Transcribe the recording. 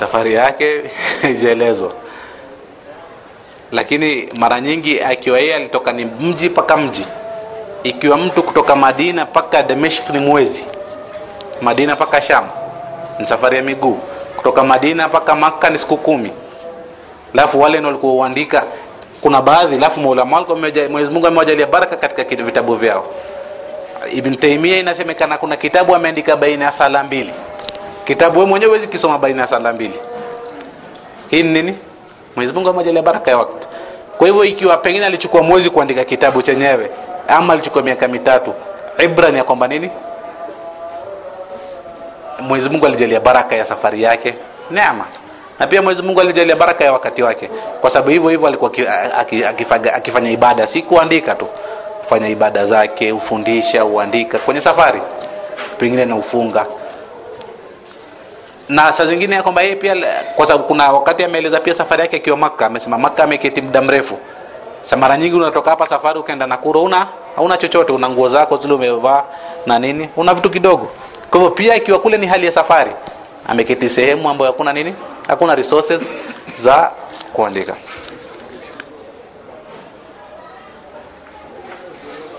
safari yake ijelezwa. Lakini mara nyingi akiwa yeye alitoka ni mji paka mji. Ikiwa mtu kutoka Madina paka Damesk ni mwezi, Madina paka Sham ni safari ya miguu, kutoka Madina paka Makka ni siku 10. Alafu wale ndio walikuwa huandika, kuna baadhi alafu maulama walikuwa Mwenyezi Mungu amewajalia baraka katika vitabu vyao. Ibn Taymiyyah inasemekana kuna kitabu ameandika baina ya sala mbili. Kitabu wewe mwenyewe huwezi kisoma baina ya sala mbili. Hii nini? Mwenyezi Mungu amewajalia baraka ya wakati. Kwa hivyo ikiwa pengine alichukua mwezi kuandika kitabu chenyewe ama alichukua miaka 3, ibra ni ya kwamba nini? Mwenyezi Mungu alijalia baraka ya safari yake, neema. Na pia Mwenyezi Mungu alijalia baraka ya wakati wake. Kwa sababu hivyo alikuwa akifanya ibada, si kuandika tu. Kufanya ibada zake, ufundisha, uandika kwenye safari. Pengine na ufunga. Na saa zingine ya kwamba yeye pia, kwa sababu kuna wakati ameeleza pia safari yake akiwa Makka, amesema Makka ameketi muda mrefu. Mara nyingi unatoka hapa safari ukaenda Nakuru hauna chochote, una nguo zako zile umevaa na nini, una vitu kidogo. Kwa hivyo pia ikiwa kule ni hali ya safari, ameketi sehemu ambayo hakuna nini, hakuna resources za kuandika.